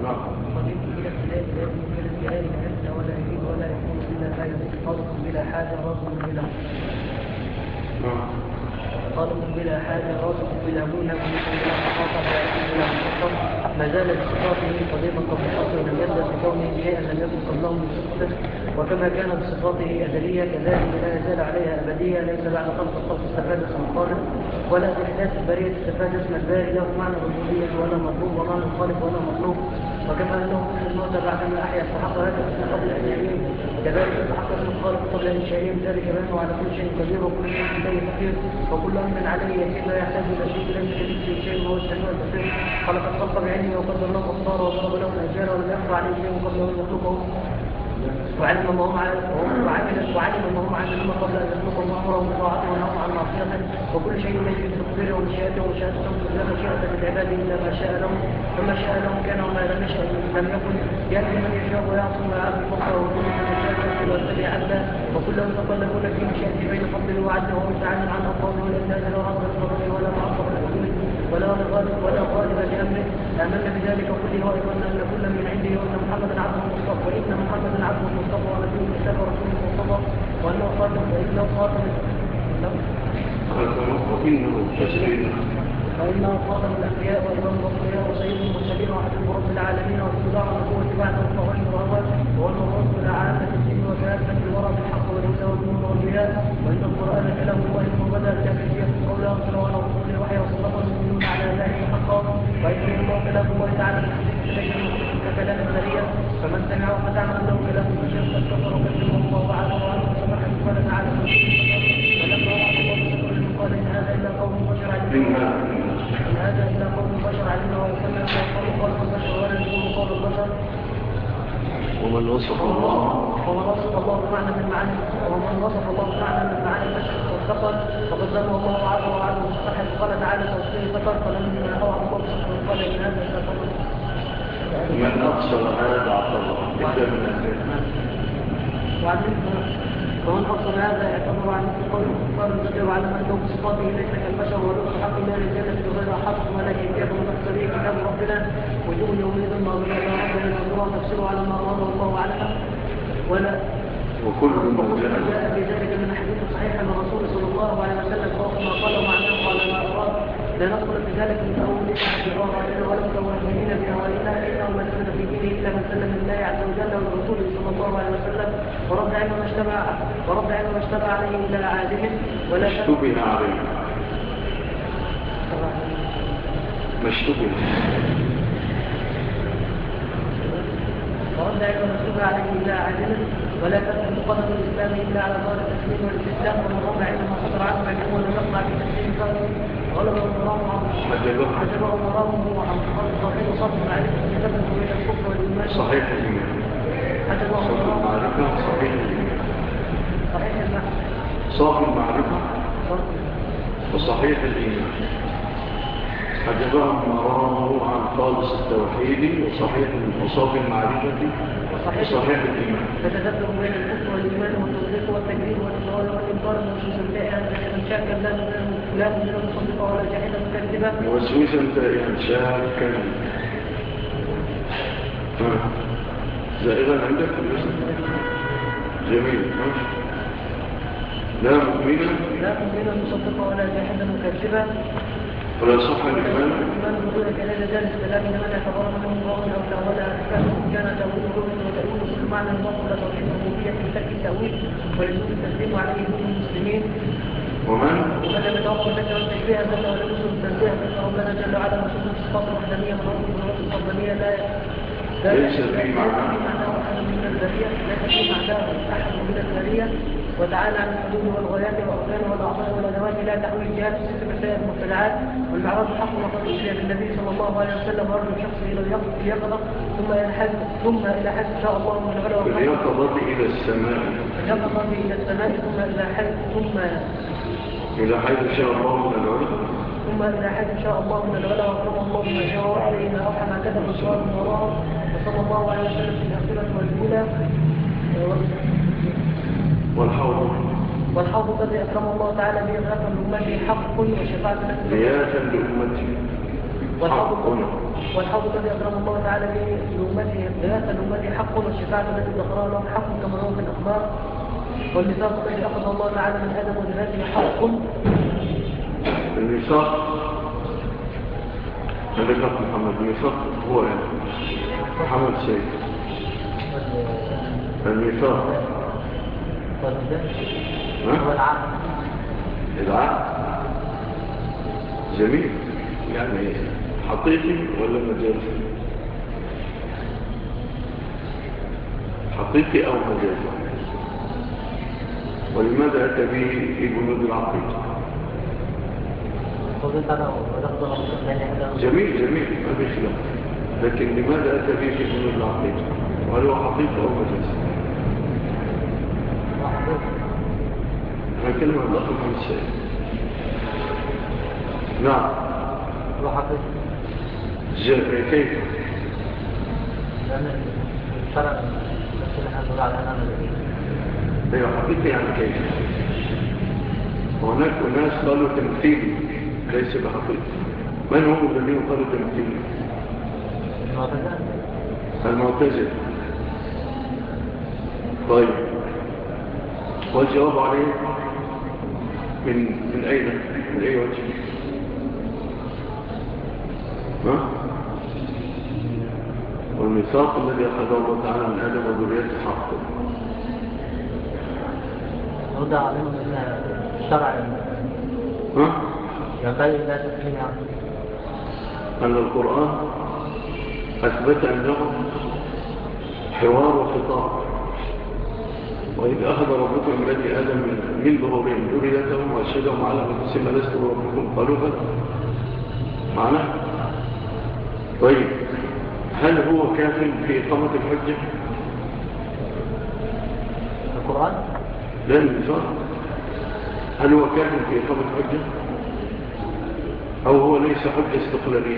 وجئت إلى ابتلاء لا يكون إلى الجلال لا ولا يجيد ولا يكون إلا لا يكون خالق بلا حاجة رازق بلا خالق بلا حاجة رازق بلا مولى ملك بلا مخاطر بلا مخاطر ما زال بصفاته قديما قبل الأصل ولم يبدأ بكونه شيئا لم يكن قبله من صفته وكما كان بصفاته أزلية كذلك لا يزال عليها أبدية ليس بعد خلق الخلق استفاد اسم الخالق ولا بإحداث البرية استفاد اسم الباري له معنى الربوبية ولا مطلوب ومعنى الخالق ولا مطلوب وكما أنه من الموت بعدما أحيا استحق هذا الاسم قبل أن يعين كذلك استحق اسم الخالق قبل إنشائهم ذلك بأنه على كل شيء قدير وكل شيء إليه فقير وكل أمر عليه يسير لا يحتاج إلى شيء ليس كمثله شيء وهو السميع البصير خلق الخلق بعلمه وقدر له أقداره وضرب له الأجال ولم يخفى عليه شيء قبل أن يخلقه وعلم ما هم عاملون قبل ان يخلقهم وامرهم بطاعته ونهوا عن معصيته وكل شيء ليس بتقديره ومشيئته ومشيئته لا مشيئه للعباد الا ما شاء لهم فما شاء لهم كان وما لم يشاء لم يكن ياتي من يشاء ويعصي ويعصي فقره وكل من يشاء ياتي ويتبع عبده وكلهم يتقلبون في مشيئته بين فضله وعدله ومتعالى عن اقواله والانداد لا رب لقدره ولا معصر لحكمه ولا غالب لامره امنا بذلك كله وايضا ان كل من عنده وان محمدا عبده المصطفى وان محمدا عبده المصطفى ونبيه المصطفى ورسول المصطفى وانه خاتم وانه خاتم الانبياء وامام الاصفياء وسيد المرسلين وحبيب رب العالمين واتباع النبوه بعده الطويل وهو المبعوث الى عامه الدين وكافه الورى بالحق والهدى والنور والضياء وان القران كلام الله وبدا لا كيفيه قوله صلى الله عليه وسلم وحي وصدق المؤمنون على ذلك حقا وان الله كلام الله تعالى ليس ككلام البريه فمن سمعه فتعمل له كلام البشر قد كفر وكذبه الله وعلى وعنه وسمح قال تعالى فلما وعد الله بشكر قال ان هذا الا قول بشر علمنا ان هذا الا قول بشر علمنا ويسمى قول البشر ولا يكون قول البشر ومن وصف الله بمعنى من معاني المعاني البشر والسفر فقد ذم الله وعده وعده مستحق قال تعالى توصيه سفر فلما اوعى الله بشكر قال ان هذا الا قول من أقصر هذا اعتبر إذا من ومن أقصر هذا يعتبر عن مثل قول الكفار البشر وعلم أنه بصفاته ليس كالبشر ولو حق الله للجنة بغير حق ولا كيفية من أكثره كتاب ربنا وجوه يومئذ ناظرة إلى ربنا ناظرة تفسير على ما أراد الله أعلم وكل ما جاء في ذلك من حديث صحيح عن الرسول صلى الله عليه وسلم فوق ما قال ومعناه قال ما أراد لا نقبل بذلك من أول بآرائنا ولم توهمين بأهوائنا إنه من سلم في دينه إلا من سلم لله عز وجل ورسوله صلى الله عليه وسلم ورد علم ما اشتبه عليه إلى عادهم ولا اشتبه عليه ما اشتبه ورد علم ما اشتبه عليه إلى عادهم ولا تثبت قدم الإسلام إلا على ظاهر التسليم والاستسلام ومن رد علم ما صدر عنه علمه ولم يقطع في تسليم فهو غلب مرامه حجبه مرامه عن صحيح صف المعرفة يفرق بين الكفر والإيمان صحيح الإيمان حجبه المعرفة صحيح الإيمان صاف المعرفة وصحيح الإيمان حجبهم مرامه عن خالص التوحيد وصحيح وصاف المعرفة وصحيح الإيمان فتذكر بين الكفر والإيمان والتصديق والتكذيب والإقرار والإنكار والوسوسة تائها من شاكا لا مؤمنا مصدقا ولا جاحدا مكذبا وسوسا تائها شاكا زائغا عندك جميل لا مؤمنا مصدقا ولا جاحدا مكذبا ولا صح الإيمان بدون كلام ذلك كلام من اعتبر منه ظاهر أو تأولا كان تأويل رؤية وتأويل كل معنى باطل توحيد الربوبية في ترك التأويل ولزوم التسليم عليه دين المسلمين ومن لم يتوقف ذلك والتشبيه ذلك ولم يكن التنزيه فإن ربنا جل وعلا مسؤول الصفات الوحدانية من رب الصفات الفضلية ليس في معناه أحد من البرية ليس في معناه أحد من البرية وتعالى عن الحدود والغايات والأركان والأعضاء والأدوات لا تحويل جهات ست مسائل المبتدعات والمعراج حق وقد أشري بالنبي صلى الله عليه وسلم ورد الشخص إلى اليقظة ثم إلى حد شاء الله من العلو اليقظة إلى السماء ثم إلى حيث شاء الله من العلو ثم إلى حيث شاء الله من العلو وأكرم الله بما شاء عليه ما أوحى ما كتب السؤال من وراءه وصلى الله عليه وسلم في الآخرة والأولى والحوض الذي أكرم الله تعالى به غياثا لأمته حق وشفاعة غياثا لأمته والحوض الذي أكرم الله تعالى به لأمته حق، والشفاعة التي ذكرها لهم حق كما هو في الأخبار، والميثاق الذي أخذ الله تعالى من آدم وذريته حق. الميثاق الذي قال محمد الميثاق هو محمد سيد الميثاق هو العقد جميل، يعني حقيقي ولا مجازي؟ حقيقي أو مجازي؟ ولماذا أتى به في بنود العقيدة؟ جميل جميل ما في خلاف، لكن لماذا أتى به في بنود العقيدة؟ وهل هو حقيقي أو مجازي؟ أنا كلمة عن الأخ محمد السيد. نعم هو حقيقي. كيف؟ لأن الشرع نحن على أمام أيوة حقيقي يعني كيف؟ هناك ناس قالوا تمثيلي ليس بحقيقي. من هم الذين قالوا تمثيلي؟ المعتزلة. طيب والجواب عليه من أين؟ من أي وجه؟ والميثاق الذي أخذه الله تعالى من آدم وذريته حق. وضع عليهم أن الشرع يقال لا تسليم أن القرآن أثبت أنه حوار وخطاب، وإذ أخذ ربكم من بني آدم من ظهورهم ذريتهم وأشهدهم على أنفسهم ألست بربكم قالوا بلى. معناه طيب هل هو كاف في إقامة الحجة؟ القرآن؟ لا الميثاق. هل هو كاف في إقامة الحجة؟ أو هو ليس حجة استقلالية؟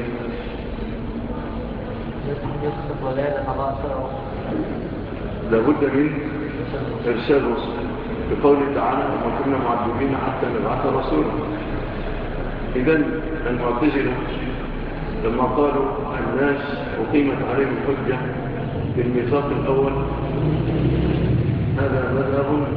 لابد من إرسال رسل بقوله تعالى وما كنا معذبين حتى نبعث رسولا. إذن المعتزلة لما قالوا الناس أقيمت عليهم الحجة بالميثاق الأول، هذا مذهب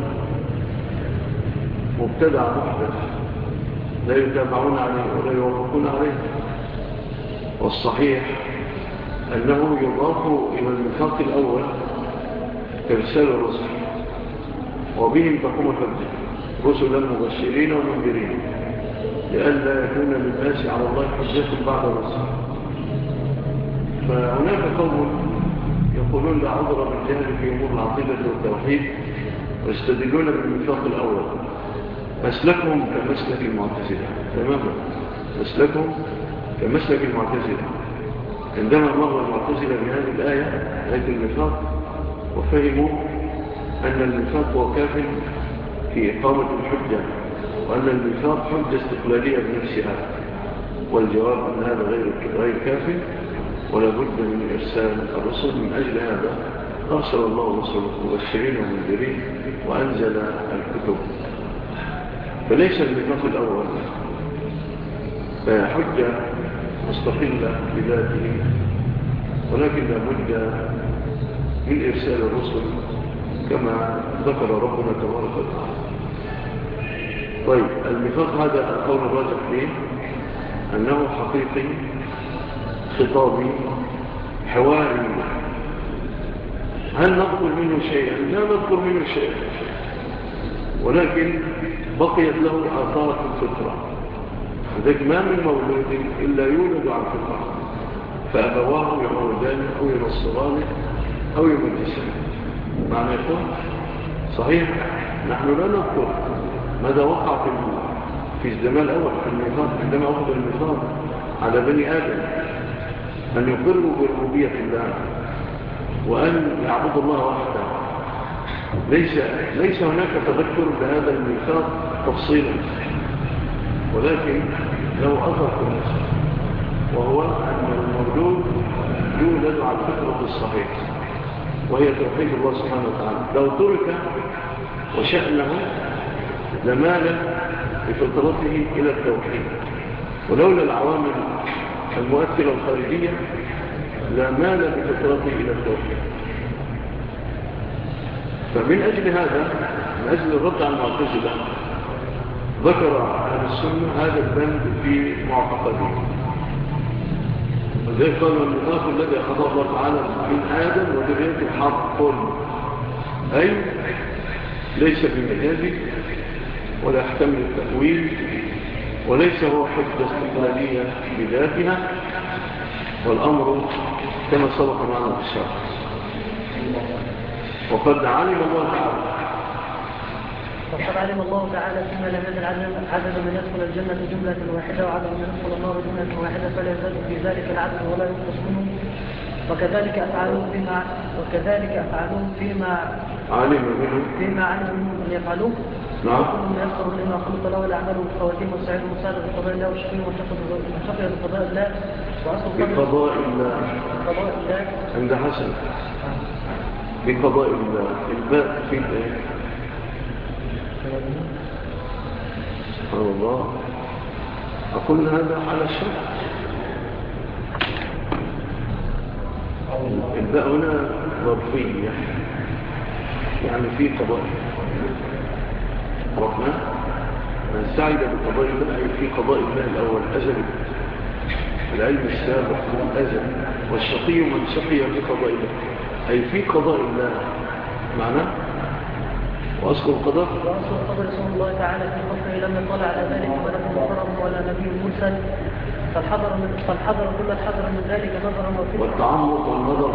مبتدع محدث لا يتابعون عليه ولا يوافقون عليه. والصحيح أنه يضاف إلى الميثاق الأول إرسال الرسل وبهم تقوم الحجة رسلا مبشرين ومنذرين لئلا يكون للناس على الله حجة بعد الرسل. فهناك قوم يقولون لا عذر بالجهل في أمور العقيدة والتوحيد ويستدلون بالميثاق الأول. مسلكهم كمسلك المعتزلة تماما، مسلكهم كمسلك المعتزلة. عندما مر المعتزلة بهذه الآية آية الميثاق وفهموا أن الميثاق هو كاف في إقامة الحجة وأن الميثاق حجة استقلالية بنفسها، والجواب أن هذا غير كاف ولا بد من إرسال الرسل. من أجل هذا أرسل الله رسله مبشرين ومنذرين وأنزل الكتب. فليس الميثاق الأول حجة مستقلة بذاته، ولكن لا بد من إرسال الرسل كما ذكر ربنا تبارك وتعالى. طيب الميثاق هذا القول الراجح فيه أنه حقيقي خطابي حواري. هل نذكر منه شيئا؟ لا نذكر منه شيئا، ولكن بقيت له آثار في الفطرة. لذلك ما من مولود إلا يولد على الفطرة، فأبواه يهودان أو ينصران أو يمجسان. معنى يقول صحيح نحن لا نذكر ماذا وقع في الزمان الأول في الميثاق عندما أخذ الميثاق على بني آدم أن يقروا بربوبية الله وأن يعبدوا الله وحده. ليس هناك تذكر بهذا الميثاق تفصيلا، ولكن لو أثر في الناس، وهو أن المولود يولد على الفطرة الصحيحة وهي توحيد الله سبحانه وتعالى. لو ترك وشأنه لمال بفطرته إلى التوحيد، ولولا العوامل المؤثرة الخارجية لا مال بفطرته إلى التوحيد. فمن أجل هذا، من أجل الرد على المعتزلة، ذكر أهل السنة هذا البند في معتقدهم. وذلك قالوا الميثاق الذي أخذه الله تعالى من آدم وذريته حق، أي ليس بمجازي ولا يحتمل التأويل، وليس هو حجة استقلالية بذاتها، والأمر كما سبق معنا في الشرح. وقد علم الله تعالى فيما لم يزل عدد من يدخل الجنة جملة واحدة وعدد من يدخل النار جملة واحدة، فلا يزال في ذلك العدد ولا ينقص منه. وكذلك أفعالهم فيما علموا منهم أن يفعلوه. نعم. وكل ما يذكر لما خلق له الأعمال والخواتيم والسعيد والمساعدة بقضاء الله والشقي والشقي بقضاء الله بقضاء الله عند حسن بقضاء الله الباء في الايه؟ سبحان الله. أقول هذا على الشرط. الباء هنا ظرفية، يعني في قضاء ربنا من سعد بقضاء الله، أي في قضاء الله الأول أزل العلم السابق من أزل، والشقي من شقي في قضاء الله، أي في قضاء الله معنى. وأذكر القدر رسول الله تعالى في خلقه لم يطلع على ذلك ملك محترم ولا نبي مرسل، فالحذر كل الحذر من ذلك نظرا وفكرا، والتعمق والنظر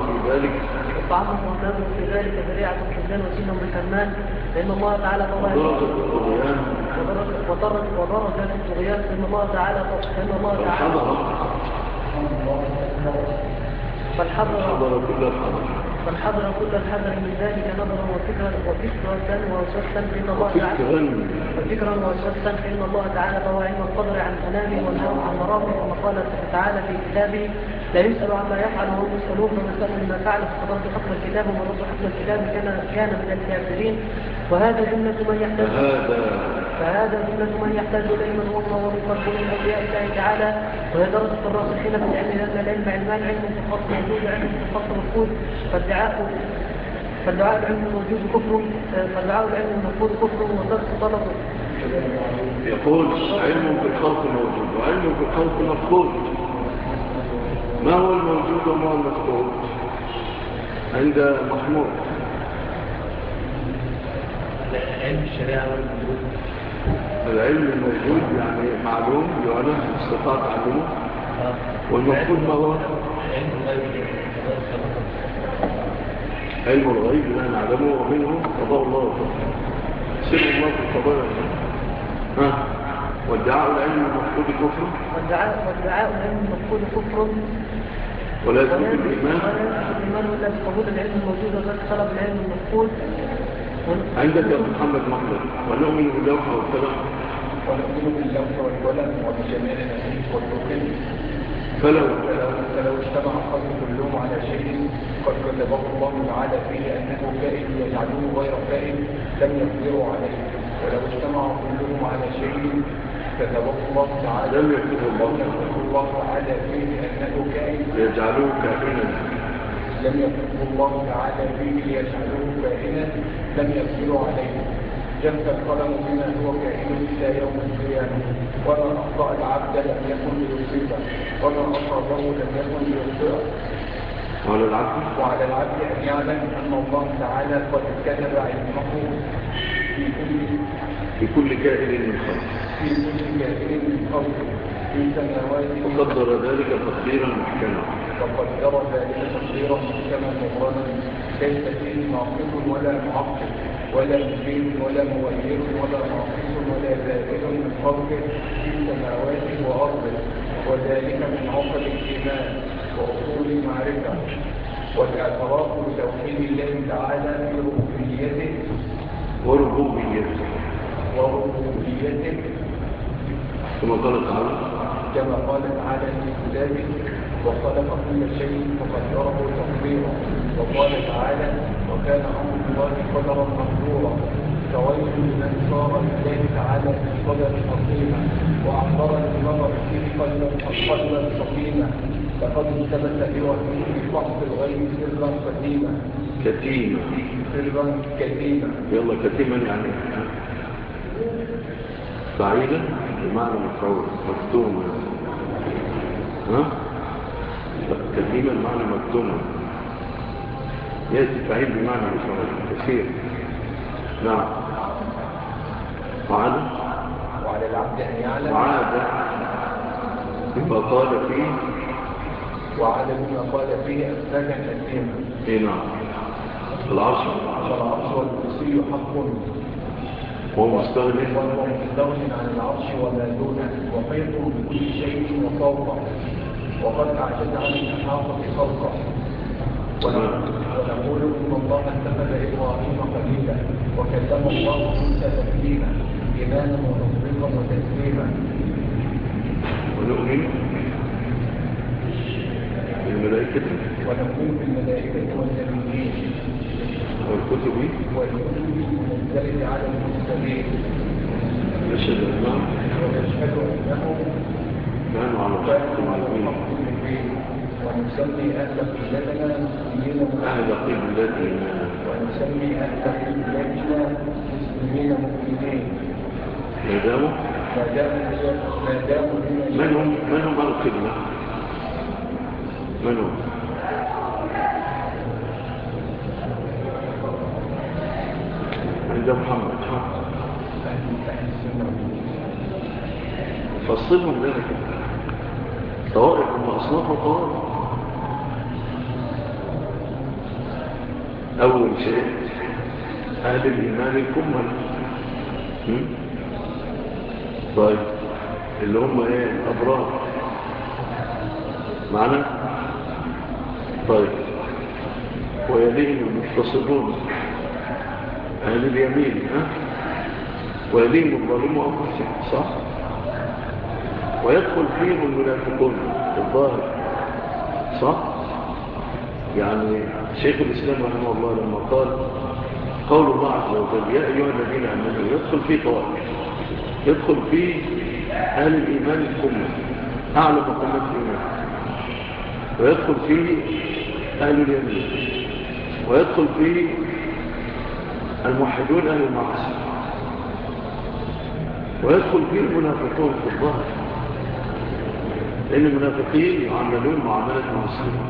في ذلك ذريعة الخذلان وسيلة من الكرمان، لأن الله تعالى ودرجة الطغيان، لأن الله تعالى فالحذر كل الحذر من ذلك نظرا وفكرا ووسوسا فإن الله تعالى فهو علم القدر عن كلامه والنوم عن مرامه، كما قال تعالى في كتابه لا يسأل عما يفعل وهم يسألون، فمن سأل مما فعل فقد حكم الكتاب ومن رد حكم الكتاب كان من الكافرين. فهذا جملة من يحتاج إليه من هو قلب من أولياء الله تعالى، وهي درجة الراسخين في العلم، لأن العلم علمان، علم في الخط موجود وعلم في الخط مفقود، فالدعاء العلم الموجود كفر، فالدعاء العلم المفقود كفر وترك طلبه. يقول علم في الخلق موجود وعلم في الخلق مفقود. ما هو الموجود وما هو المفقود عند محمود؟ علم الشريعة والموجود. العلم الموجود يعني معلوم يعلم استطاع تعلمه، والمفقود ما هو؟ علم الغيب لا نعلمه، ومنه قضاء الله وقضاء سر الله في القضاء. والدعاء العلم المفقود كفر، ولا يثبت الإيمان إلا بقبول العلم الموجود وذلك طلب العلم المفقود. عندك يا محمد محمد ونؤمن باللوح والقلم وبجميع النبي والتوحيد. فلو اجتمع الخلق كلهم على شيء قد كتبه الله تعالى فيه أنه كائن يجعله غير كائن لم يقدروا عليه، ولو اجتمعوا كلهم على شيء كتبه الله تعالى لم يكتبه الله تعالى فيه أنه كائن يجعله كائنا، لم يكتبه الله تعالى فيه ليجعله كائنا لم يقدروا عليه. جف القلم بما هو كائن إلى يوم القيامة، وما أخطأ العبد لم يكن ليصيبه، وما أصابه لم يكن ليخطئه. وعلى العبد أن يعلم أن الله تعالى قد كتب علمه في كل كائن من خلق، في سماوات، وقدر ذلك تقديرا محكما مبرما، ليس فيه ناقص ولا معقب ولا مزيد ولا مغير ولا ناقص ولا زائد من خلقه في سماوات وأرضه، وذلك من عقد الإيمان وأصول المعرفة والاعتراف بتوحيد الله تعالى في ربوبيته كما قال تعالى في كتابه وخلق كل شيء فقدره تقديرا. وقال تعالى وكان أمر الله قدرا مقدورا. فويل لمن صار لله تعالى في قدر عظيما وأحضر للنظر فيه قلبا سقيما لقد ثبت في وحيه فحص الغيب سرا كتيما. كتيمة. سرا كتيما. يلا كتيما يعني فعيلة بمعنى مفعول مكتومة. ها؟ كتيمة بمعنى مكتومة. يأتي فعيل بمعنى مفعول كثير. نعم. وعلى العبد أن يعلم. وعاد بما قال فيه. وعاد بما قال فيه أفلاكا كثيرا. اي نعم. العرش والكرسي حق. وهو مستغني عن العرش وما دونه وحيط بكل شيء وفوقه وقد أعجز عن الإحاطة فوقه. ونقول إن الله اتخذ إبراهيم خليلا وكلم الله موسى تكليما إيمانا وتصديقا وتسليما. ونؤمن بالملائكة والنبيين والكتب المنزلة على المرسلين. نشهد أنهم كانوا على الحق المبين. ونسمي أهل قبلتنا مسلمين مؤمنين. ما داموا من هم على القبلة؟ من هم؟ عند محمد فصلهم ذلك طوائف هم أصناف طوائف. أول شيء أهل الإيمان الكمل. طيب اللي هم إيه؟ الأبرار معنا. طيب ويليهم المختصرون أهل اليمين. ويليهم الظالم وأنفسهم. صح. ويدخل فيهم المنافقون الظاهر. صح. يعني شيخ الإسلام رحمه الله لما قال قول الله عز وجل يا أيها الذين آمنوا يدخل فيه طوائف. يدخل فيه أهل الإيمان الكمل أعلى مقامات الإيمان. ويدخل فيه أهل اليمين. ويدخل فيه الموحدون أهل المعاصي. ويدخل فيه المنافقون في الظاهر لأن المنافقين يعاملون معاملة المسلمين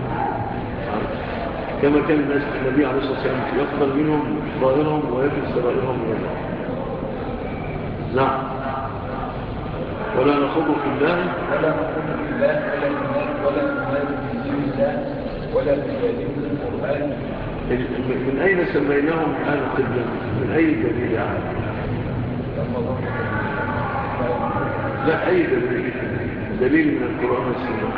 كما كان الناس النبي عليه الصلاة والسلام يقبل منهم ظاهرهم ويكن سرائرهم من الله. نعم. ولا نخوض في الله ولا نمال في دين الله ولا نجادل في القرآن. من أين سميناهم أهل القبلة؟ من أي دليل يعني؟ لا أي دليل من القرآن والسنة.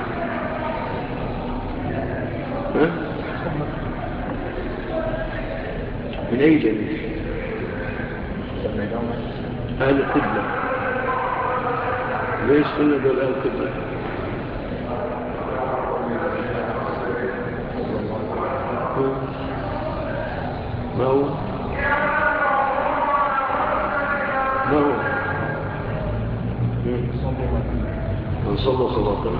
من أي دليل أهل القبلة؟ ليش قلنا دول أهل القبلة؟ ما هو من صلى صلاتنا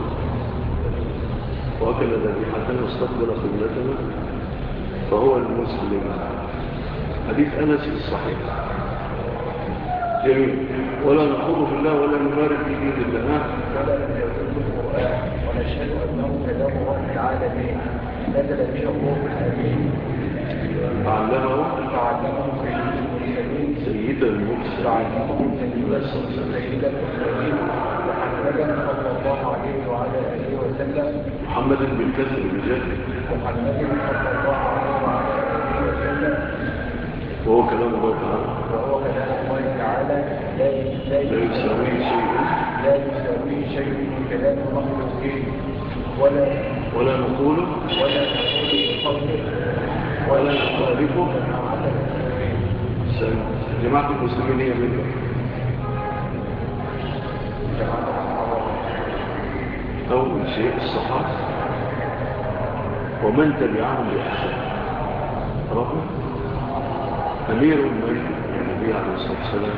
وأكل ذبيحتنا واستقبل قبلتنا فهو المسلم. حديث أنس في الصحيح. جميل. ولا نخوض في الله ولا نمارك في دين الله ولا نجادل في القرآن ونشهد أنه كلام رب العالمين نزل به الروح الأمين فعلمه سيد المرسلين محمدا صلى الله عليه وعلى آله وسلم. محمد بالكسر بجهل. محمد صلى الله عليه وعلى آله وسلم. وهو كلام الله تعالى. لا يساويه شيء من كلام المخلوقين ولا نقول بقوله ولا نخالفه. جماعة المسلمين هي منه أول شيء الصحابة ومن تبعهم بإحسان. ربنا أمير من النبي عليه الصلاة والسلام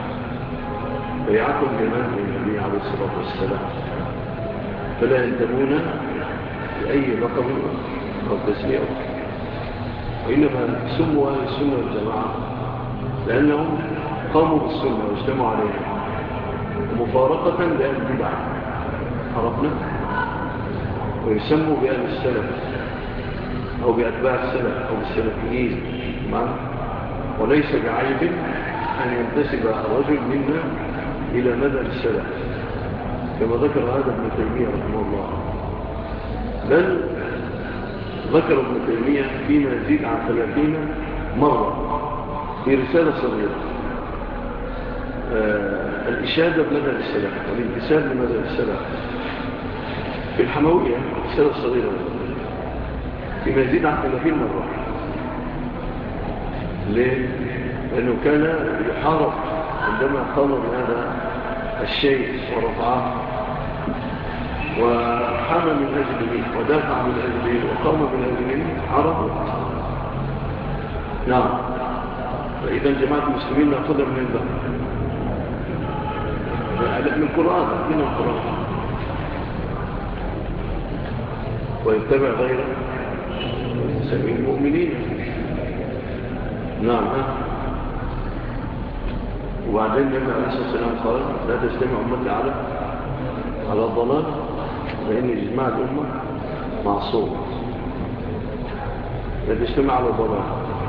بيعكم لمن النبي عليه الصلاة والسلام فلا ينتمون بأي لقب أو تسمية أخرى، وإنما سموا أهل السنة والجماعة لأنهم قاموا بالسنة واجتمعوا عليها ومفارقة لأهل البدع، عرفنا؟ ويسموا بأهل السلف أو بأتباع السلف أو بالسلفيين معنا، وليس بعيب أن ينتسب رجل منا إلى مذهب السلف كما ذكر هذا ابن تيمية رحمه الله، بل ذكر ابن تيمية فيما يزيد عن 30 مرة في رسالة صغيرة الإشادة بمذهب السلف والانتساب لمذهب السلف في الحموية، رسالة صغيرة فيما يزيد عن 30 مرة. ليه؟ لأنه كان يحارب عندما قام بهذا الشيء ورفعه وحامى من أجله ودافع من أجله وقام من أجله عرضه. نعم. فإذا جماعة المسلمين نأخذها من البحر من القرآن، من القرآن، ويتبع غيره سبيل المؤمنين. نعم. وبعدين النبي عليه الصلاة والسلام قال لا تجتمع أمتي على الضلال لأن إجماع الأمة معصوم. لا تجتمع على ضلال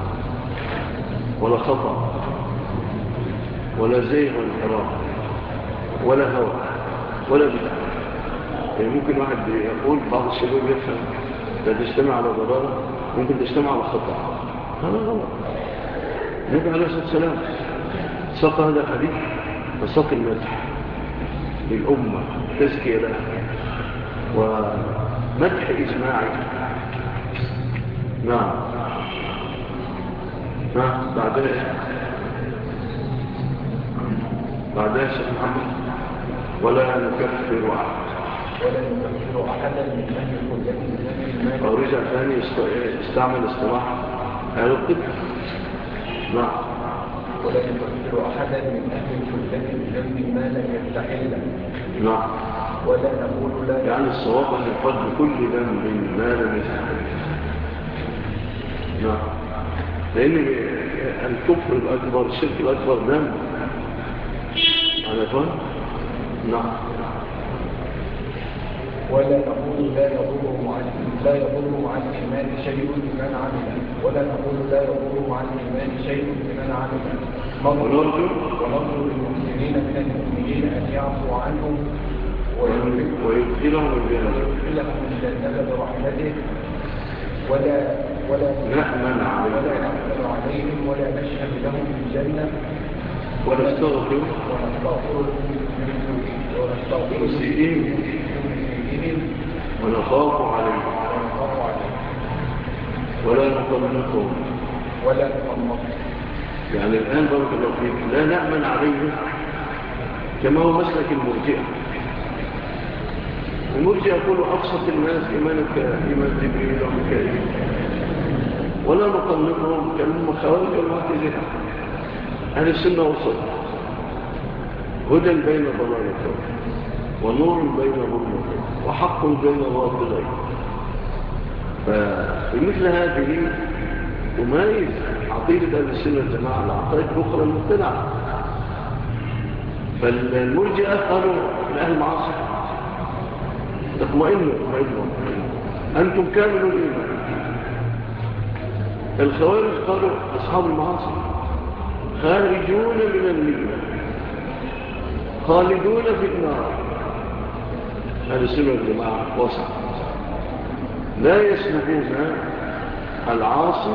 ولا خطأ ولا زيغ وانحراف ولا هوى ولا بدع. يعني ممكن واحد يقول بعض الشباب يفهم لا تجتمع على ضلال، ممكن تجتمع على خطأ، هذا غلط. النبي عليه الصلاة والسلام ساق هذا الحديث وساق المدح للأمة، تزكية لها ومدح إجماعي. نعم. بعدها شيخ محمد ولا نكفر أحدا من أهل القبلة. أو رجع ثاني استعمل اصطلاح أهل القبلة. نعم. ولا نكفر أحدا من أهل القبلة بذنب ما لم يستحل. نعم. ولا نقول لا، يعني الصواب أن يقال بكل ذنب ما لم يستحل. نعم. لأن الكفر الأكبر الشرك الأكبر ذنب على فهم. نعم. ولا نقول لا يضر مع الإيمان شيء لمن عمل، ولا نقول لا يضر مع الإيمان شيء لمن عمل. ونرجو للمحسنين من المؤمنين أن يعفو عنهم ويدخلهم الجنة برحمته، ولا نأمن عليهم ولا نشهد لهم بالجنة ونستغفر مسيئين ونخاف عليهم ولا نطلقهم. يعني الآن بارك الله فيك لا نأمن عليهم كما هو مسلك المرجئة. المرجئة يقول أبسط الناس إيمان جبريل وميكائيل، ولا نطلقهم كما خوارج والمعتزلة. أهل السنة وسط، هدى بين ضلالتين ونور بين ظلمتين وحق بين باطلين. فمثل هذه تميز عقيدة أهل السنة والجماعة العقائد الأخرى المبتدعة. فالمرجئة قالوا لأهل المعاصي اطمئنوا أنتم كاملوا الإيمان. الخوارج قالوا أصحاب المعاصي خارجون من الملة خالدون في النار. أهل السنة والجماعة وسط، لا يسلبون العاصي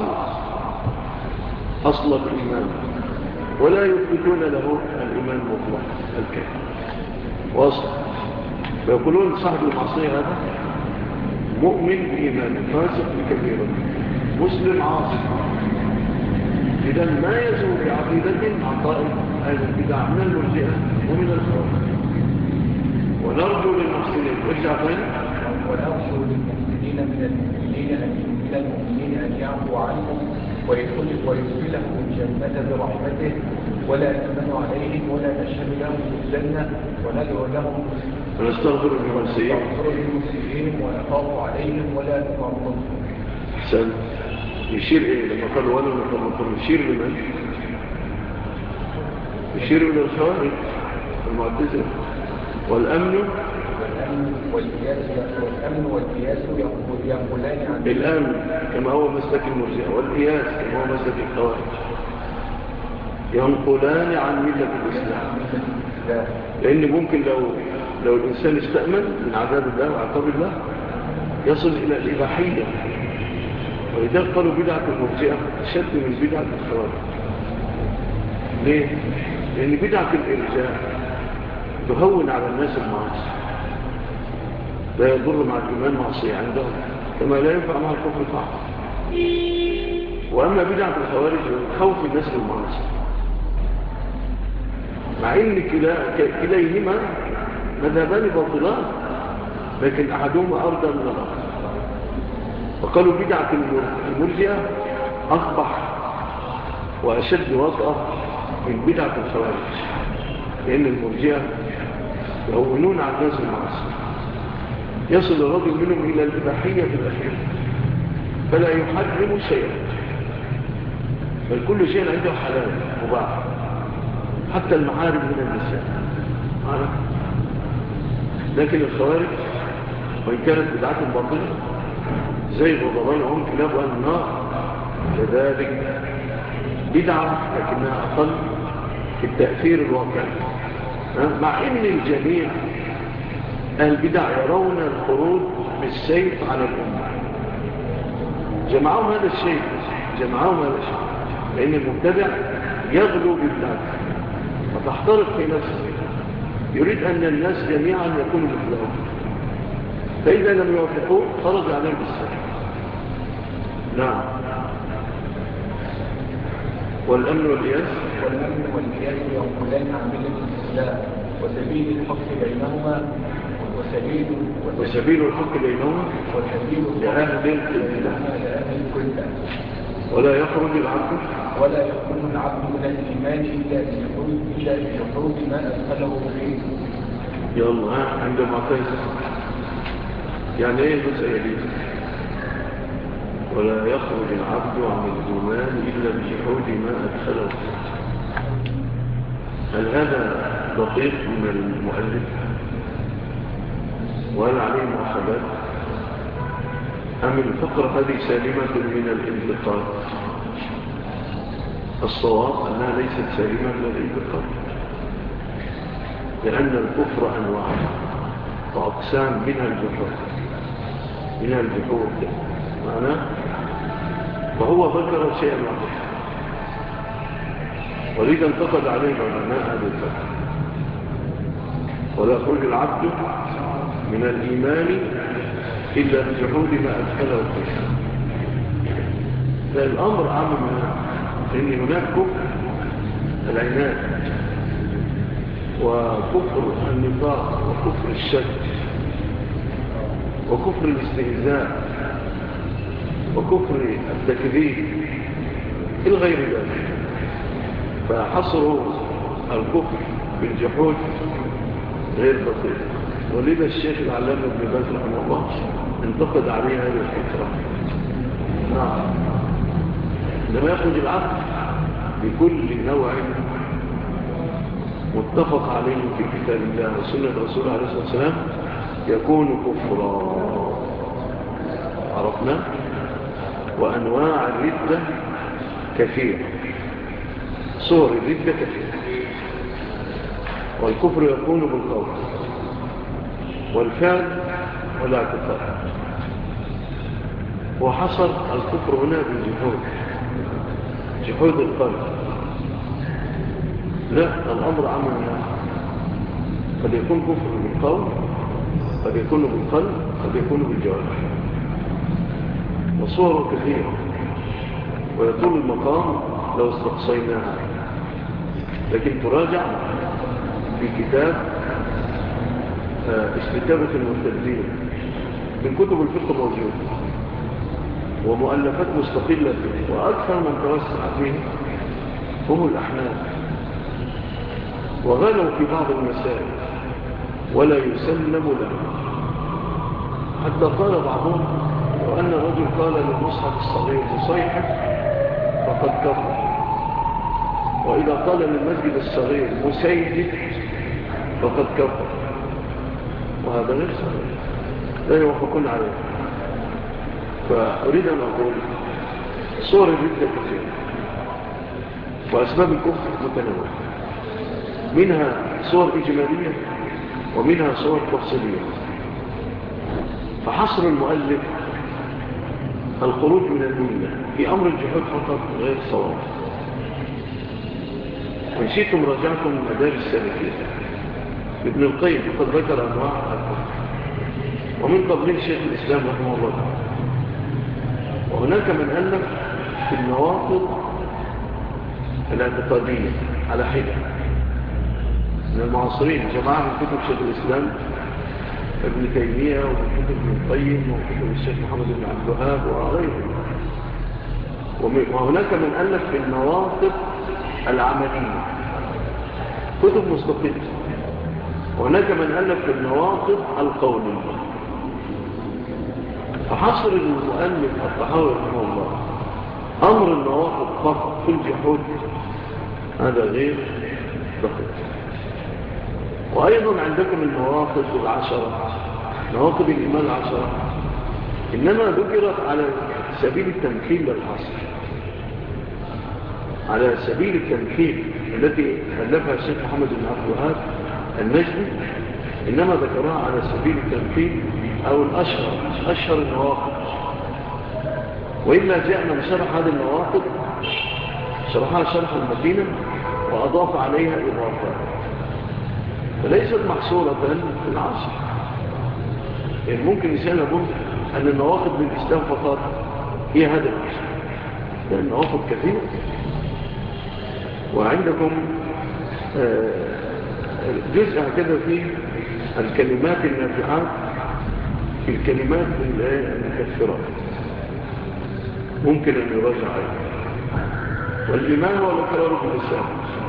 أصل الإيمان ولا يثبتون له الإيمان المطلق الكامل وسط. فيقولون صاحب المعصية هذا مؤمن بإيمان فاسق بكبيرة مسلم عاصي. إذا ما يزول بعقيدة عن طائف أهل البدع من المرجئة ومن الخوارج. ونرجو للمحسنين ارجع ثاني ونرجو للمحسنين من المؤمنين أن يعفو عنهم ويدخلهم الجنة برحمته، ولا نأمن عليهم ولا نشهد لهم بالجنة، وندعو لهم ونستغفر للمسيئين ونخاف عليهم ولا نمرضهم. أحسن. يشير إيه لما قال ولا نمرضهم؟ يشير لمن؟ يشير إلى الخوارج المعتزلة. والأمن والإياس ينقلان عن الأمن كما هو مسلك المرجئة، والإياس كما هو مسلك الخوارج، ينقلان عن ملة الإسلام. لأن ممكن لو الإنسان استأمن من عذاب الله وعقاب الله يصل إلى الإباحية. وإذا قالوا بدعة المرجئة أشد من بدعة الخوارج. ليه؟ لأن بدعة الإرجاء تهون على الناس المعاصي، لا يضر مع الإيمان معصية عندهم كما لا ينفع مع الكفر طاعة. وأما بدعة الخوارج خوف الناس بالمعاصي، مع إن كليهما مذهبان باطلان، لكن أحدهما أرضى من الآخر. وقالوا بدعة المرجئة أقبح وأشد وطأة من بدعة الخوارج، لأن المرجئة يهونون على الناس المعاصي، يصل الرجل منهم إلى الإباحية في الأخير، فلا يحرم شيئا، بل كل شيء عنده حلال مباح، حتى المحارم من النساء. لكن الخوارج وإن كانت بدعة باطلة زي وضلالهم كلاب النار، كذلك بدعة لكنها أقل في التأثير الواقعي. مع أن الجميع البدع يرون الخروج بالسيف على الأمة، جمعهم هذا الشيء، لأن المبتدع يغلو بالبدعة وتحترق في نفسه، يريد أن الناس جميعا يكونوا مثلهم، فإذا لم يوافقوه خرج عليهم بالسيف. نعم. والأمن والإياس ينقلان عن ملة الإسلام، وسبيل الحق بينهما وسبيل الحق بينهما لأهل القلة. ولا يخرج العبد من الإيمان إلا بجحود ما أدخله فيه. يلا عندما قيس يعني ايه المسألة دي؟ ولا يخرج العبد عن الإيمان إلا بجحود ما أدخله فيه. هل هذا دقيق من المؤلف؟ وهل عليه مؤاخذات؟ أم الفقرة هذه سالمة من الانتقاد؟ الصواب أنها ليست سالمة من الانتقاد، لأن الكفر أنواع وأقسام منها الجحود معنى، فهو ذكر شيئا واحد، ولذا انتقد عليه العلماء هذا الفقر. ولا يخرج العبد من الإيمان إلا بجحود ما أدخله فيه. فالأمر عام منها، لأن هناك كفر العناد وكفر النفاق وكفر الشك وكفر الاستهزاء وكفر التكذيب إلى غير ذلك. فحصر الكفر بالجحود غير دقيق، ولذا الشيخ العلامة ابن باز رحمه الله انتقد عليه هذه الفكرة. نعم. لما يخرج العبد بكل نوع متفق عليه في كتاب الله وسنة رسول الله عليه الصلاة والسلام يكون كفرا. عرفنا؟ وأنواع الردة كثيرة، صور الردة كثيرة. والكفر يكون بالقول والفعل والاعتقاد. وحصل الكفر هنا بالجحود، جحود القلب. لا، الأمر عام منها، قد يكون كفر بالقول، قد يكون بالقلب، قد يكون بالجوارح، وصوره كثيرة، ويطول المقام لو استقصيناها، لكن تراجع في كتاب استتابة المرتدين من كتب الفقه موجود، ومؤلفات مستقلة فيه، وأكثر من توسع فيه هم الأحناف، وغلوا في بعض المسائل ولا يسلم له، حتى قال بعضهم لو أن الرجل قال للمصحف الصغير مصيحف فقد كفر، وإذا قال للمسجد الصغير مسيجد فقد كفر، وهذا غير صحيح لا يوافقون عليه. فأريد أن أقول صور الردة كثيرة، وأسباب الكفر متنوعة، منها صور إجمالية ومنها صور تفصيلية. فحصر المؤلف الخروج من الملة في أمر الجحود فقط غير صواب. وإن شئتم رجعتم مدارس السالكين ابن القيم قد ذكر أنواع الكفر، ومن قبله شيخ الإسلام رحمه الله تعالى. وهناك من ألف في النواقض الاعتقادية على حدة من المعاصرين، جماعة من كتب شيخ الإسلام ابن تيمية ومن كتب ابن القيم وكتب الشيخ محمد بن عبد الوهاب وغيره. وهناك من ألف في النواقض العملية كتب مستقلة، وهناك من ألف في النواقض القولية. فحصر المؤلف الطحاوي رحمه الله أمر النواقض فقط في الجحود هذا غير دقيق. وأيضا عندكم النواقض العشرة، نواقض الإيمان العشرة، إنما ذكرت على سبيل التمثيل للحصر، على سبيل التمثيل التي ألفها الشيخ محمد بن عبد الوهاب النجدي، إنما ذكرها على سبيل التمثيل أو أشهر النواقض. وإلا جاءنا بشرح هذه النواقض، شرحها شرح المدينة وأضاف عليها إضافات، فليست محصورة في العصر. يعني ممكن إنسان يقول أن النواقض للإسلام فقط هي هذا العصر، لأن النواقض كثيرة. وعندكم جزء هكذا في الكلمات النافعات في الكلمات المكثرات، ممكن أن يراجع عليها. والإيمان هو الإقرار باللسان،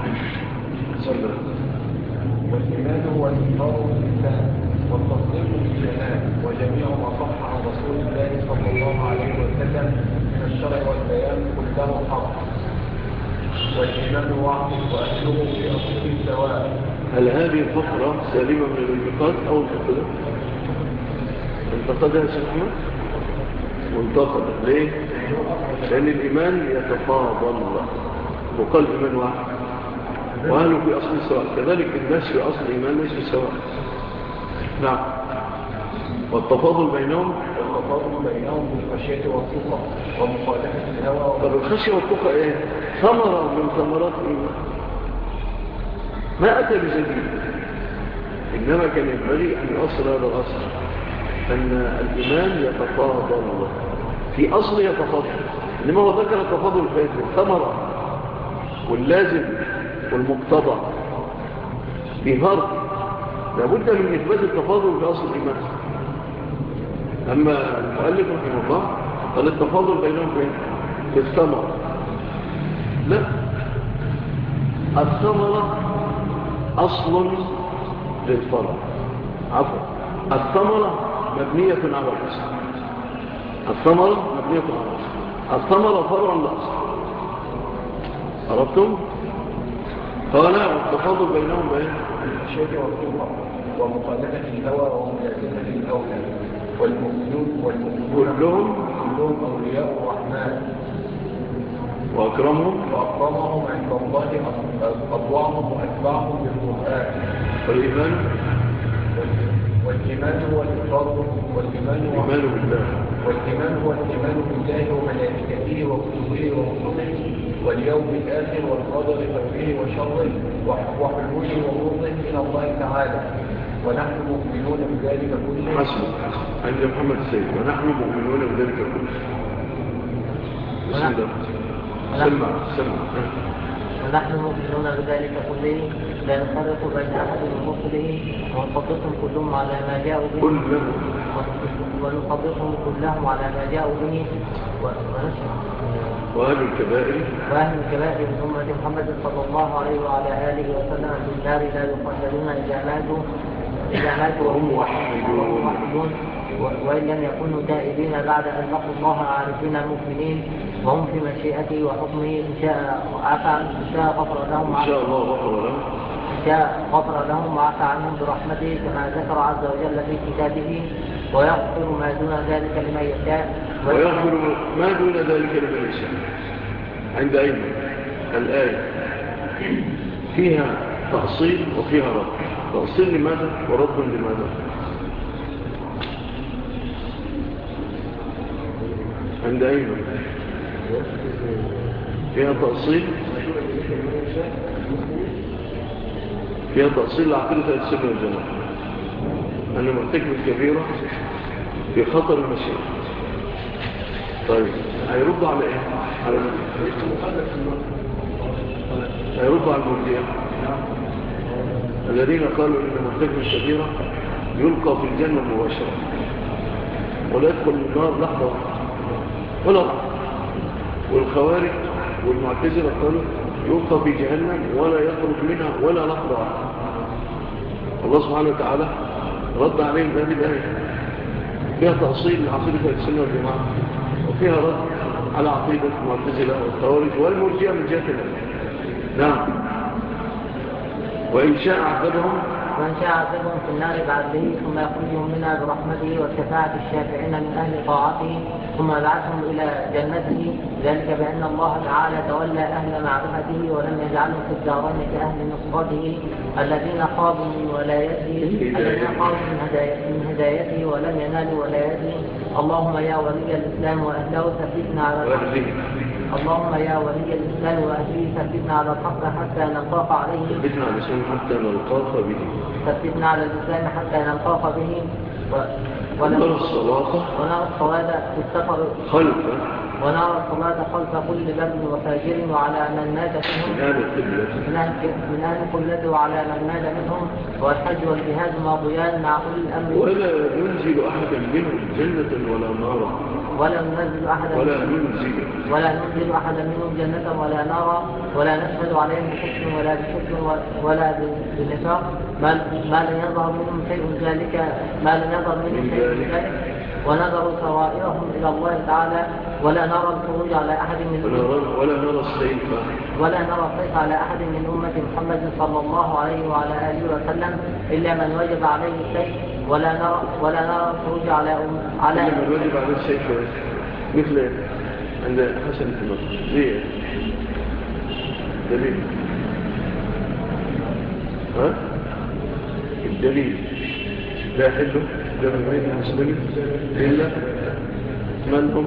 والإيمان هو الإقرار باللسان والتصديق بالجنان وجميع ما صح عن رسول الله صلى الله عليه وسلم من الشرع والبيان كله حق. والإيمان واحد وأهله في أصول سواء. هل هذه الفقرة سالمة من الانتقاد أو منتقدة؟ انتقدها شيخ أحمد؟ منتقدة. ليه؟ لأن الإيمان يتفاضل، وقال إيمان واحد وأهله في أصل سواء، كذلك الناس في أصل الإيمان ليسوا سواء. نعم. والتفاضل بينهم بالخشية والتقى ومخالفة الهوى. طب الخشية والتقى إيه؟ ثمرة من ثمرات الإيمان، ما أتى بجديد، إنما كان ينبغي أن يؤصل هذا الأصل، أن الإيمان يتفاضل في أصل يتفاضل، إنما هو ذكر التفاضل في الثمرة واللازم والمقتضى بفرق، لابد من إثبات التفاضل في أصل الإيمان. أما المؤلف رحمه الله قال التفاضل بينهم في الثمرة، لا، الثمرة أصل للفرع، عفوا، الثمرة مبنية على الأصل، الثمرة مبنية على الأصل، الثمرة فرع للأصل. عرفتم؟ قال والتفاضل بينهم بين الخشية والتقى ومخالفة الهوى ومجادلة الأولى. والمؤمنون كلهم أولياء الرحمن وأكرمهم عند الله أطوعهم وأتباعهم بالقرآن. والإيمان هو الإقرار والإيمان هو الإيمان بالله وملائكته وكتبه ورسله واليوم الآخر والقدر خيره وشره وحلوله ومرضه من الله تعالى، ونحن مؤمنون بذلك كله. حسن عند محمد السيد، ونحن مؤمنون بذلك كله. بسم الله. سمع. ونحن مؤمنون بذلك كله لا نفرق بين أحد من رسله ونصدقهم كلهم على ما جاءوا به. ونصدقهم كلهم على ما جاءوا به وأهل الكبائر من أمة محمد صلى الله عليه وعلى آله وسلم في النار لا يخلدون إذا ماتوا وهم موحدون وإن لم يكونوا تائبين بعد أن لقوا الله عارفين مؤمنين وهم في مشيئته وحكمه إن شاء عفا إن شاء غفر لهم إن شاء الله غفر لهم إن شاء غفر لهم وعفى عنهم برحمته كما ذكر عز وجل في كتابه ويغفر ما دون ذلك لمن يشاء ويغفر ما دون ذلك لمن يشاء. عند أين الآية فيها تأصيل وفيها رد. تأصيل لماذا ورد لماذا؟ عند أين فيها تأصيل لعقيدة السنة والجماعة أن مرتكب الكبيرة في خطر المشيئة. طيب هيرد على إيه؟ هيرد على المرجئة الذين قالوا إن مرتكب الكبيرة يلقى في الجنة مباشرة ولا يدخل النار لحظة ولا لحظة. والخوارج والمعتزلة قالوا يلقى في جهنم ولا يخرج منها ولا لحظة. الله سبحانه وتعالى رد عليهم بهذه الآية فيها تأصيل لعقيدة السنة والجماعة وفيها رد على عقيدة المعتزلة والخوارج والمرجئة من جهة الله. نعم. وإن شاء عذبهم في النار بعدله ثم يخرجهم منها برحمته والشفاعة الشافعين من أهل طاعته ثم يبعثهم إلى جنته ذلك بأن الله تعالى تولى أهل معرفته ولم يجعلهم في الدارين كأهل نصرته الذين خاضوا من ولايته من هدايته ولم ينالوا ولايته. اللهم يا ولي الإسلام وأهله ثبتنا على الحق اللهم يا ولي الإسلام وأهله ثبتنا على الحق حتى نلقاك عليه ثبتنا على الإسلام حتى نلقاك به ثبتنا على الإسلام حتى نلقاك به ونرى الصلاة في السفر خلفه ونرى الصلاة خلف كل بر وفاجر وعلى من مات من أهل القبلة وعلى من مات منهم والحج والجهاد ماضيان مع كل الأمر ولا ننزل أحدا منهم جنة ولا نارا ولا ننزل أحدا منهم جنة ولا نارا ولا نشهد عليهم بحكم ولا بشكر ولا بنفاق ما لم يظهر منهم شيء ذلك ونظروا سرائرهم إلى الله تعالى ولا نرى الخروج على أحد ولا نرى السيف على أحد من أمة محمد صلى الله عليه وعلى آله وسلم إلا من وجب عليه السيف ولا نرى الخروج على من وجب عليه السيف مثل عند حسن الكبار ليه دليل الدليل لا يحله دم بين المسلمين إلا من هم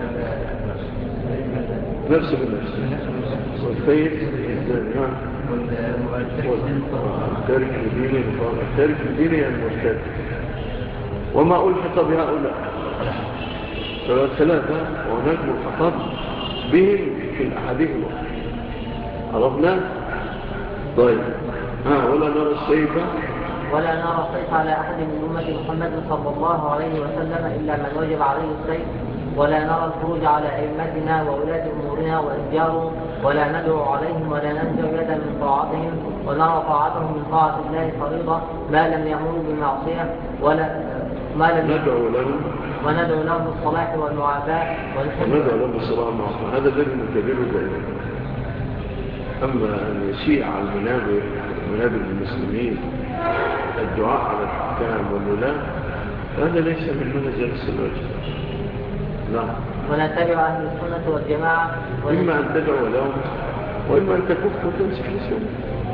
نفس بالنفس والخير الزانيان والتارك الديني يعني مرتد وما ألحق بهؤلاء ثلاثة وهناك ملحقات بهم في الأحاديث الأخرى عرفنا؟ طيب ولا نرى السيف على أحد من أمة محمد صلى الله عليه وسلم إلا من وجب عليه السيف ولا نرى الخروج على أئمتنا وولاة أمورنا وإنجارهم ولا ندعو عليهم ولا ننزع يدا من طاعتهم ونرى طاعتهم من طاعة الله فريضة ما لم يأمروا بمعصية وندعو لهم بالصلاح والمعافاة وندعو لهم بالصلاح والمعافاة. هذا دليل مكبر دائما. أما أن يشيع المنابر المسلمين الدعاء على الحكام والولاة هذا ليس من منهج السنة. لا. ونتبع أهل السنة والجماعة إما أن تدعو لهم وإما أن تكف وتمسك لسنة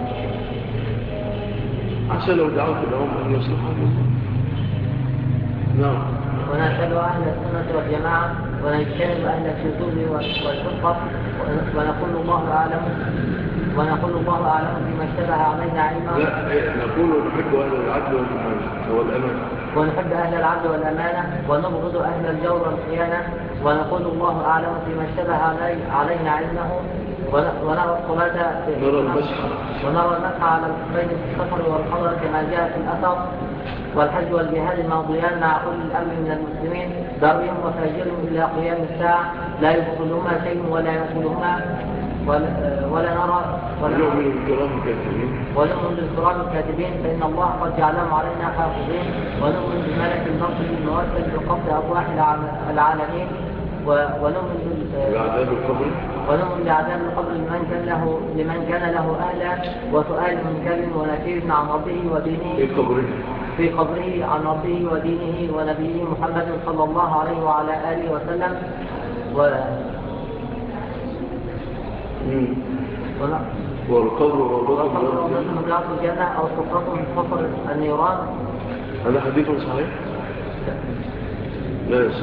عسى لو دعوت لهم أن يصلحوا. نعم. ونتبع أهل السنة والجماعة ونجتنب أهل الشذوذ والفرقة ونقول الله أعلم بما اشتبه علينا علما. لا نقول نحب أهل العدل والأمانة ونبغض أهل الجور والخيانة ونقول الله أعلم بما اشتبه علينا علمه ونرى الصلاة ونرى المسح على الخفين في السفر والحضر كما جاء في الأثر والحج والجهاد الماضيان مع أولي الأمر من المسلمين برهم وفاجرهم إلى قيام الساعة لا يدخلهما شيء ولا ينقلهما ولا نرى ونؤمن بالكرام الكاتبين ونؤمن بالكرام الكاتبين فإن الله قد جعلهم علينا حافظين ونؤمن بملك الموت الموكل بقبض أرواح العالمين ونؤمن بعذاب القبر ونؤمن بعذاب القبر لمن كان له أهلا وسؤال منكر ونكير عن ربه ودينه في قبره عن ربه ودينه ونبيه محمد صلى الله عليه وعلى آله وسلم والقبر روضة من رياض الجنة أو سقطة من حفر النيران. هذا حديث صحيح؟ لا يصح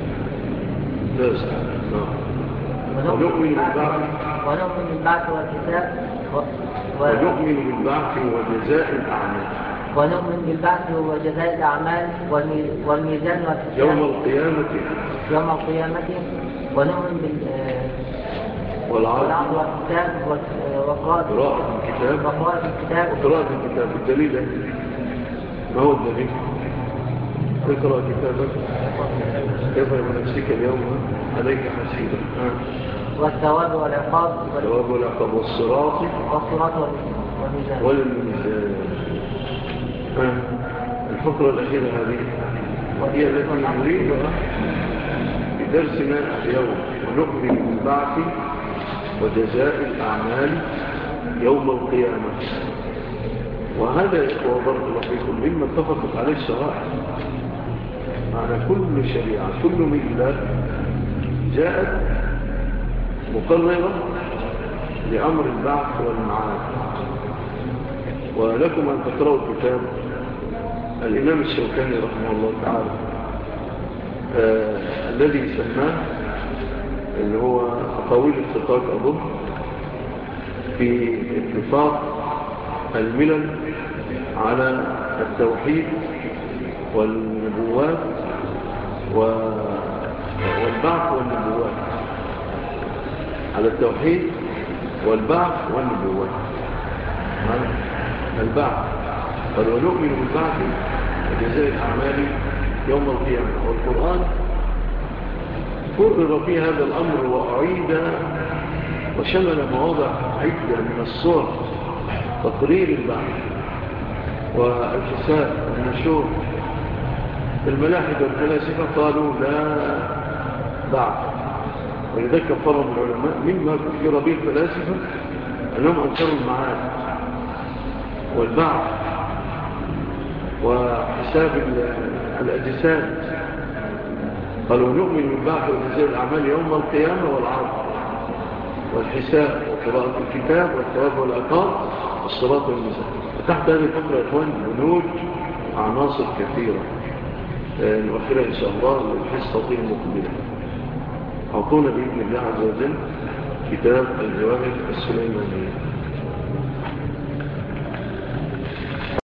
ونؤمن بالبعث والحساب ونؤمن بالبعث وجزاء الأعمال ونؤمن بالبعث وجزاء الأعمال والميزان والحساب يوم القيامة ونؤمن والعرض والحساب وقراءة الكتاب الدليل ما هو الدليل؟ اقرأ كتابك كفى بنفسك اليوم عليك حسيبا والثواب والعقاب والصراط والميزان الفقرة الأخيرة هذه هي التي نريدها في درسنا اليوم ونؤمن بالبعث وجزاء الأعمال يوم القيامة. وهذا يا إخوة بارك الله فيكم مما اتفقت عليه الشرائع معنى كل شريعة كل ملة جاءت مقررة لأمر البعث والمعاد. ولكم أن تقرأوا الكتاب الإمام الشوكاني رحمه الله تعالى الذي سماه اللي هو أقاويل الفقاك أظن في اتفاق الملل على التوحيد والنبوات والبعث والنبوات على التوحيد والبعث والنبوات البعث قال ونؤمن بالبعث وجزاء الأعمال يوم القيامة. والقرآن قرر في هذا الأمر وأعيد وشمل مواضع عدة من الصور تقرير البعث والحساب والنشور. الملاحدة والفلاسفة قالوا لا بعث ولذلك كفرهم العلماء مما كفر به الفلاسفة أنهم أنكروا المعاد والبعث وحساب الأجساد. قالوا نؤمن بالبعث وجزاء الأعمال يوم القيامة والعرض والحساب وقراءة الكتاب والثواب والعقاب والصراط والميزان. تحت هذه الفقرة يا إخوان بنود عناصر كثيرة نؤخرها إن شاء الله للحصة المقبلة. أعطونا بإذن الله عز وجل كتاب الجواهر السليمانية.